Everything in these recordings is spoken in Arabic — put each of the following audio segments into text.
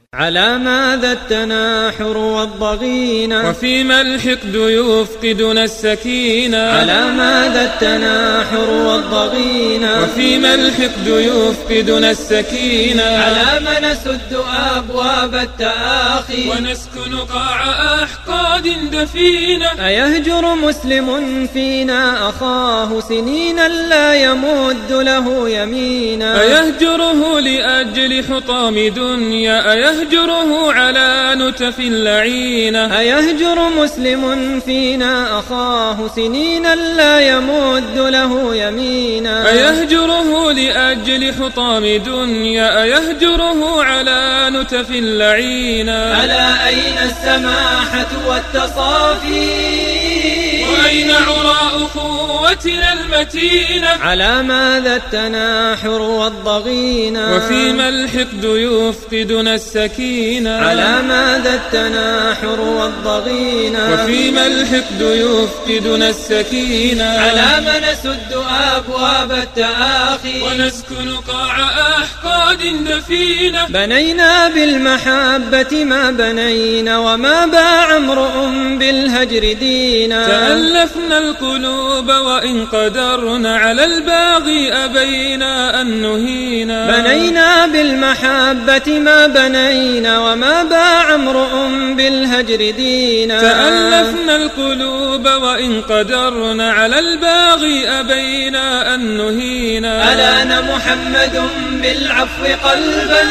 على ماذا التناحر والضغينة وفيما الحقد يفقدنا السكينة على ماذا التناحر والضغينة وفيما الحقد يفقدنا السكينة على ما نسد أبواب التآخي ونسكن قاع أحقاد دفينة أيهجر مسلم فينا أخاه سنينا لا يمد له يمينا أيهجره لأجل حطام دنيا أيهجره على نتف لعينة أيهجر مسلم فينا أخاه سنينا لا يمد له يمينا أيهجره لأجل حطام دنيا أيهجره على نتف لعينة ألا أين السماحة والتصافي وأين عراء أخوتنا المتينة على ماذا التناحر والضغينة وفيما الحقد يفقدنا السكينة على ماذا التناحر والضغينة وفيما الحقد يفقدنا السكينة على ما نسد أبواب التآخي ونسكن قاع أحقاد دفينة بنينا بالمحبة ما بنينا وما باع امرؤ بالهجر دينا تألفنا القلوب وإن قدرنا على الباغي أبينا أن نهينا بنينا بالمحبة ما بنينا وما باع امرؤ بالهجر دينا تألفنا القلوب وإن قدرنا على الباغي أبينا أن نهينا ألان محمد بالعفو قلبا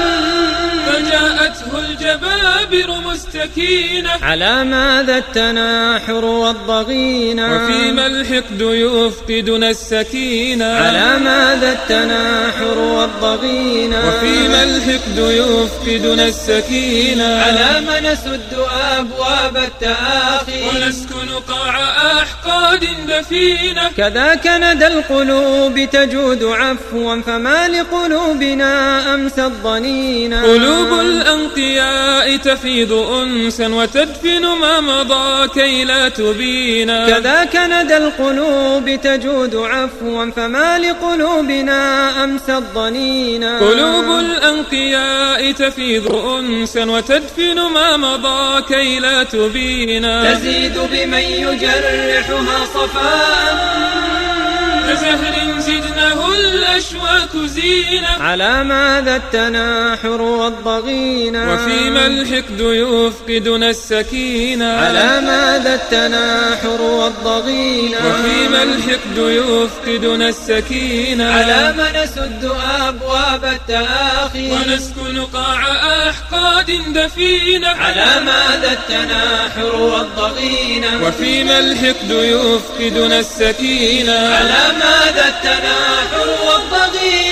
فجاءته الجبابر مستكينة على ماذا التناحر والضغينة وفيما الحقد يفقدنا السكينة على ماذا التناحر والضغينة وفيما الحقد يفقدنا السكينة على ما نسد أبواب التآخي ونسكن قاع أحقاد دفينة كذاك ندى القلوب تجود عفوا فما لقلوبنا أمسى الضنينا قلوب الأنقياء تفيض أنسا وتدفن ما مضى كي لا تبينا كذاك ندى القلوب تجود عفوا فما لقلوبنا أمسى الضنينا قلوب الأنقياء تفيض أنسا وتدفن ما مضى كي لا تبينا تزيد بمن يجرحها صفاء كزهر زدنه الأشواك زينة على ماذا التناحر والضغينة وفيما الحقد يفقدنا السكينة على ماذا التناحر والضغينة وفيما الحقد يفقدنا السكينة على ما نسد أبواب التآخي ونسكن قاع أحقاد دفينة على ماذا التناحر والضغينة وفيما الحقد يفقدنا السكينة على ماذا التناحر والضغينة